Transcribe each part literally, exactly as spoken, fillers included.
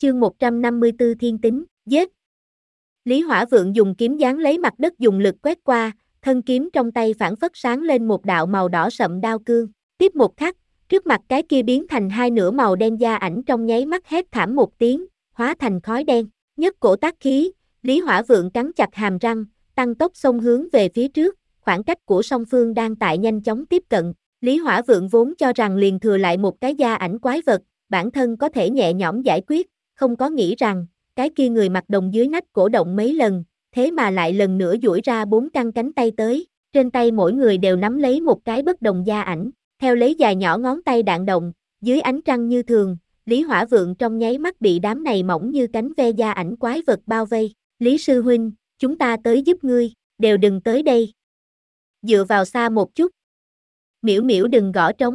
Chương một trăm năm mươi tư Thiên Tính, giết. Lý Hỏa Vượng dùng kiếm giáng lấy mặt đất dùng lực quét qua, thân kiếm trong tay phản phất sáng lên một đạo màu đỏ sậm đao cương. Tiếp một khắc, trước mặt cái kia biến thành hai nửa màu đen da ảnh trong nháy mắt hét thảm một tiếng, hóa thành khói đen. Nhất cổ tác khí, Lý Hỏa Vượng cắn chặt hàm răng, tăng tốc xông hướng về phía trước, khoảng cách của song phương đang tại nhanh chóng tiếp cận. Lý Hỏa Vượng vốn cho rằng liền thừa lại một cái da ảnh quái vật, bản thân có thể nhẹ nhõm giải quyết, không có nghĩ rằng, cái kia người mặc đồng dưới nách cổ động mấy lần, thế mà lại lần nữa duỗi ra bốn căn cánh tay tới, trên tay mỗi người đều nắm lấy một cái bất đồng da ảnh, theo lấy dài nhỏ ngón tay đạn động, dưới ánh trăng như thường, Lý Hỏa Vượng trong nháy mắt bị đám này mỏng như cánh ve da ảnh quái vật bao vây. Lý sư huynh, chúng ta tới giúp ngươi, đều đừng tới đây. Dựa vào xa một chút. Miễu miễu đừng gõ trống.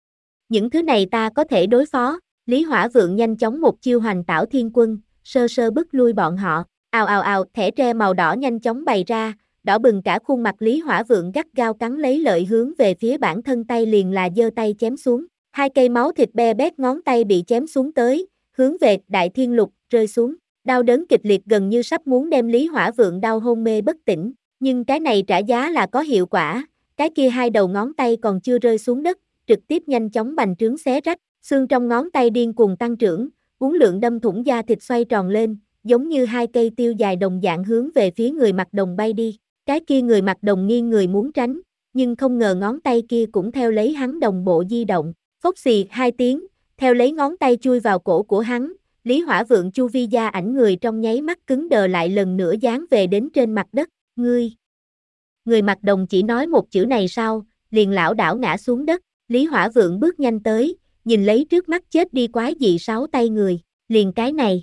Những thứ này ta có thể đối phó. Lý Hỏa Vượng nhanh chóng một chiêu hoành tảo thiên quân, sơ sơ bức lui bọn họ. Ào ào ào, thẻ tre màu đỏ nhanh chóng bày ra, đỏ bừng cả khuôn mặt Lý Hỏa Vượng gắt gao cắn lấy lợi hướng về phía bản thân tay liền là giơ tay chém xuống. Hai cây máu thịt be bét ngón tay bị chém xuống tới, hướng về Đại Thiên Lục rơi xuống. Đau đớn kịch liệt gần như sắp muốn đem Lý Hỏa Vượng đau hôn mê bất tỉnh, nhưng cái này trả giá là có hiệu quả, cái kia hai đầu ngón tay còn chưa rơi xuống đất, trực tiếp nhanh chóng bành trướng xé rách, xương trong ngón tay điên cuồng tăng trưởng, uốn lượn đâm thủng da thịt xoay tròn lên, giống như hai cây tiêu dài đồng dạng hướng về phía người mặc đồng bay đi. Cái kia người mặc đồng nghiêng người muốn tránh, nhưng không ngờ ngón tay kia cũng theo lấy hắn đồng bộ di động, phốc xì hai tiếng, theo lấy ngón tay chui vào cổ của hắn. Lý Hỏa Vượng chu vi da ảnh người trong nháy mắt cứng đờ lại lần nữa dán về đến trên mặt đất, ngươi. Người mặc đồng chỉ nói một chữ này sau, liền lảo đảo ngã xuống đất, Lý Hỏa Vượng bước nhanh tới, nhìn lấy trước mắt chết đi quái dị sáu tay người, liền cái này.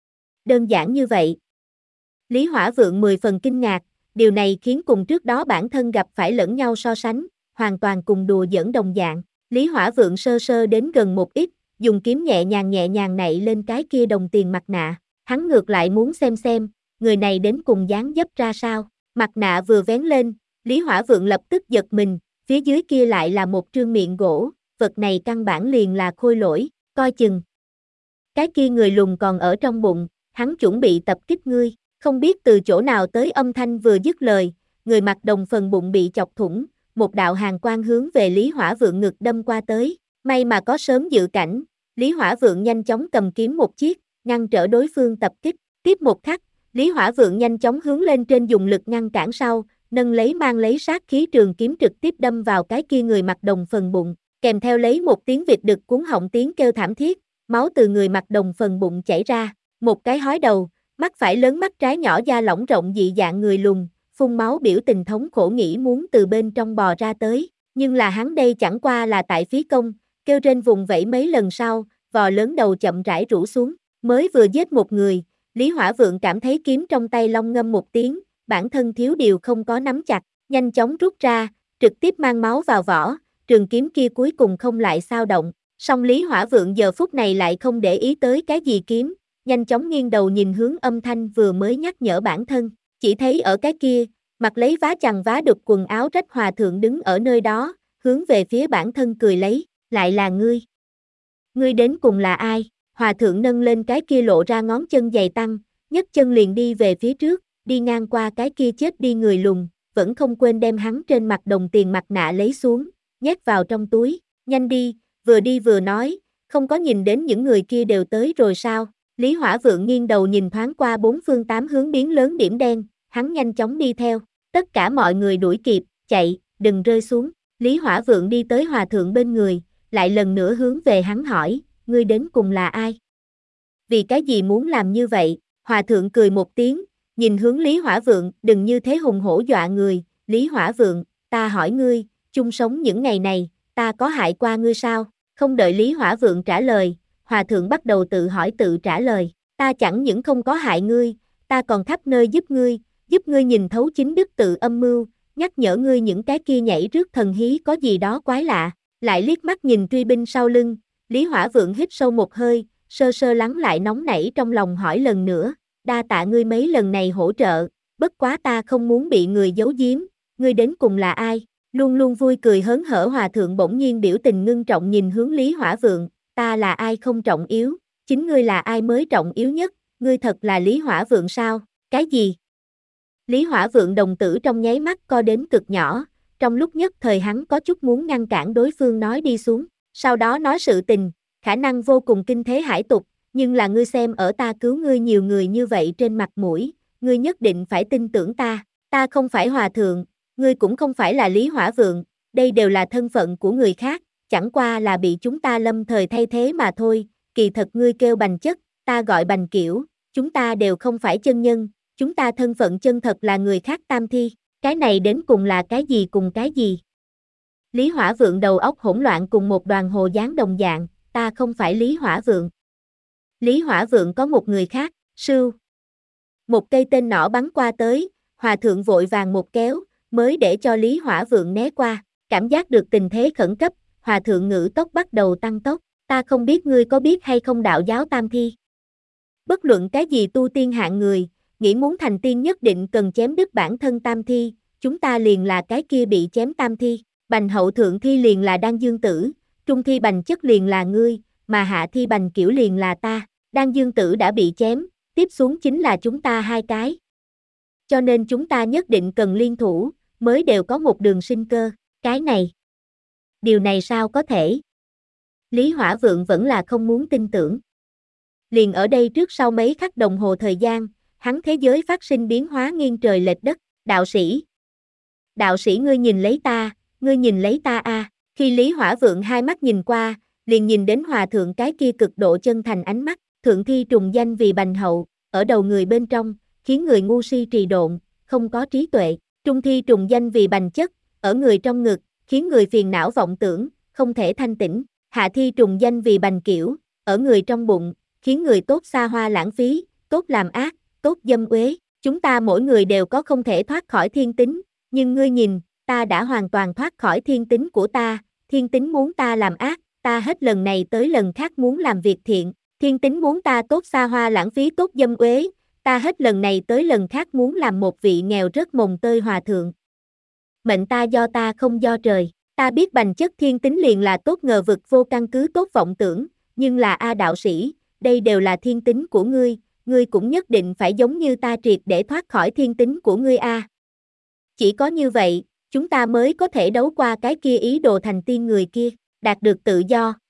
Đơn giản như vậy. Lý Hỏa Vượng mười phần kinh ngạc, điều này khiến cùng trước đó bản thân gặp phải lẫn nhau so sánh, hoàn toàn cùng đùa giỡn đồng dạng. Lý Hỏa Vượng sơ sơ đến gần một ít, dùng kiếm nhẹ nhàng nhẹ nhàng nạy lên cái kia đồng tiền mặt nạ, hắn ngược lại muốn xem xem, người này đến cùng dáng dấp ra sao. Mặt nạ vừa vén lên, Lý Hỏa Vượng lập tức giật mình, phía dưới kia lại là một trương miệng gỗ, vật này căn bản liền là khôi lỗi, coi chừng. Cái kia người lùn còn ở trong bụng, hắn chuẩn bị tập kích ngươi, không biết từ chỗ nào tới âm thanh vừa dứt lời, người mặc đồng phần bụng bị chọc thủng, một đạo hàn quang hướng về Lý Hỏa Vượng ngực đâm qua tới, may mà có sớm dự cảnh, Lý Hỏa Vượng nhanh chóng cầm kiếm một chiếc, ngăn trở đối phương tập kích, tiếp một khắc, Lý Hỏa Vượng nhanh chóng hướng lên trên dùng lực ngăn cản sau, nâng lấy mang lấy sát khí trường kiếm trực tiếp đâm vào cái kia người mặc đồng phần bụng, kèm theo lấy một tiếng vịt đực cuốn họng tiếng kêu thảm thiết, máu từ người mặc đồng phần bụng chảy ra, một cái hói đầu, mắt phải lớn mắt trái nhỏ da lỏng rộng dị dạng người lùn, phun máu biểu tình thống khổ nghĩ muốn từ bên trong bò ra tới, nhưng là hắn đây chẳng qua là tại phí công, kêu trên vùng vẫy mấy lần sau, vò lớn đầu chậm rãi rũ xuống, mới vừa giết một người, Lý Hỏa Vượng cảm thấy kiếm trong tay long ngâm một tiếng, bản thân thiếu điều không có nắm chặt, nhanh chóng rút ra, trực tiếp mang máu vào vỏ, trường kiếm kia cuối cùng không lại sao động, song Lý Hỏa Vượng giờ phút này lại không để ý tới cái gì kiếm, nhanh chóng nghiêng đầu nhìn hướng âm thanh vừa mới nhắc nhở bản thân, chỉ thấy ở cái kia, mặc lấy vá chằng vá đục quần áo rách hòa thượng đứng ở nơi đó, hướng về phía bản thân cười lấy, lại là ngươi. Ngươi đến cùng là ai? Hòa thượng nâng lên cái kia lộ ra ngón chân dày tăng, nhấc chân liền đi về phía trước, đi ngang qua cái kia chết đi người lùn, vẫn không quên đem hắn trên mặt đồng tiền mặt nạ lấy xuống, nhét vào trong túi, nhanh đi, vừa đi vừa nói, không có nhìn đến những người kia đều tới rồi sao? Lý Hỏa Vượng nghiêng đầu nhìn thoáng qua bốn phương tám hướng biến lớn điểm đen, hắn nhanh chóng đi theo, tất cả mọi người đuổi kịp, chạy, đừng rơi xuống. Lý Hỏa Vượng đi tới hòa thượng bên người, lại lần nữa hướng về hắn hỏi, ngươi đến cùng là ai? Vì cái gì muốn làm như vậy? Hòa thượng cười một tiếng, nhìn hướng Lý Hỏa Vượng, đừng như thế hùng hổ dọa người, Lý Hỏa Vượng, ta hỏi ngươi, chung sống những ngày này, ta có hại qua ngươi sao? Không đợi Lý Hỏa Vượng trả lời, hòa thượng bắt đầu tự hỏi tự trả lời, ta chẳng những không có hại ngươi, ta còn khắp nơi giúp ngươi, giúp ngươi nhìn thấu chính đức tự âm mưu, nhắc nhở ngươi những cái kia nhảy rước thần hí có gì đó quái lạ, lại liếc mắt nhìn truy binh sau lưng, Lý Hỏa Vượng hít sâu một hơi, sơ sơ lắng lại nóng nảy trong lòng hỏi lần nữa, đa tạ ngươi mấy lần này hỗ trợ, bất quá ta không muốn bị người giấu giếm, ngươi đến cùng là ai? Luôn luôn vui cười hớn hở hòa thượng bỗng nhiên biểu tình ngưng trọng nhìn hướng Lý Hỏa Vượng, ta là ai không trọng yếu, chính ngươi là ai mới trọng yếu nhất, ngươi thật là Lý Hỏa Vượng sao? Cái gì? Lý Hỏa Vượng đồng tử trong nháy mắt co đến cực nhỏ, trong lúc nhất thời hắn có chút muốn ngăn cản đối phương nói đi xuống, sau đó nói sự tình, khả năng vô cùng kinh thế hải tục, nhưng là ngươi xem ở ta cứu ngươi nhiều người như vậy trên mặt mũi, ngươi nhất định phải tin tưởng ta, ta không phải hòa thượng, ngươi cũng không phải là Lý Hỏa Vượng, đây đều là thân phận của người khác, chẳng qua là bị chúng ta lâm thời thay thế mà thôi, kỳ thật ngươi kêu Bành Chất, ta gọi Bành Kiểu, chúng ta đều không phải chân nhân, chúng ta thân phận chân thật là người khác tam thi, cái này đến cùng là cái gì cùng cái gì? Lý Hỏa Vượng đầu óc hỗn loạn cùng một đoàn hồ dáng đồng dạng, ta không phải Lý Hỏa Vượng. Lý Hỏa Vượng có một người khác, sưu. Một cây tên nỏ bắn qua tới, hòa thượng vội vàng một kéo, mới để cho Lý Hỏa Vượng né qua, cảm giác được tình thế khẩn cấp, hòa thượng ngữ tốc bắt đầu tăng tốc, ta không biết ngươi có biết hay không đạo giáo tam thi. Bất luận cái gì tu tiên hạng người, nghĩ muốn thành tiên nhất định cần chém đứt bản thân tam thi, chúng ta liền là cái kia bị chém tam thi, Bành hậu thượng thi liền là Đan Dương Tử, trung thi Bành Chất liền là ngươi, mà hạ thi Bành Kiểu liền là ta, Đan Dương Tử đã bị chém, tiếp xuống chính là chúng ta hai cái. Cho nên chúng ta nhất định cần liên thủ, mới đều có một đường sinh cơ, cái này. Điều này sao có thể? Lý Hỏa Vượng vẫn là không muốn tin tưởng. Liền ở đây trước sau mấy khắc đồng hồ thời gian, hắn thế giới phát sinh biến hóa nghiêng trời lệch đất, đạo sĩ. Đạo sĩ ngươi nhìn lấy ta, ngươi nhìn lấy ta a. À. Khi Lý Hỏa Vượng hai mắt nhìn qua, liền nhìn đến hòa thượng cái kia cực độ chân thành ánh mắt, thượng thi trùng danh vì Bành hậu, ở đầu người bên trong, khiến người ngu si trì độn, không có trí tuệ, trung thi trùng danh vì Bành Chất, ở người trong ngực, khiến người phiền não vọng tưởng, không thể thanh tĩnh, hạ thi trùng danh vì Bành Kiểu, ở người trong bụng, khiến người tốt xa hoa lãng phí, tốt làm ác, tốt dâm uế, chúng ta mỗi người đều có không thể thoát khỏi thiên tính, nhưng ngươi nhìn, ta đã hoàn toàn thoát khỏi thiên tính của ta, thiên tính muốn ta làm ác, ta hết lần này tới lần khác muốn làm việc thiện, thiên tính muốn ta tốt xa hoa lãng phí tốt dâm uế, ta hết lần này tới lần khác muốn làm một vị nghèo rớt mồng tơi hòa thượng. Mệnh ta do ta không do trời, ta biết Bành Chất thiên tính liền là tốt ngờ vực vô căn cứ tốt vọng tưởng, nhưng là A đạo sĩ, đây đều là thiên tính của ngươi, ngươi cũng nhất định phải giống như ta triệt để thoát khỏi thiên tính của ngươi A. Chỉ có như vậy, chúng ta mới có thể đấu qua cái kia ý đồ thành tiên người kia, đạt được tự do.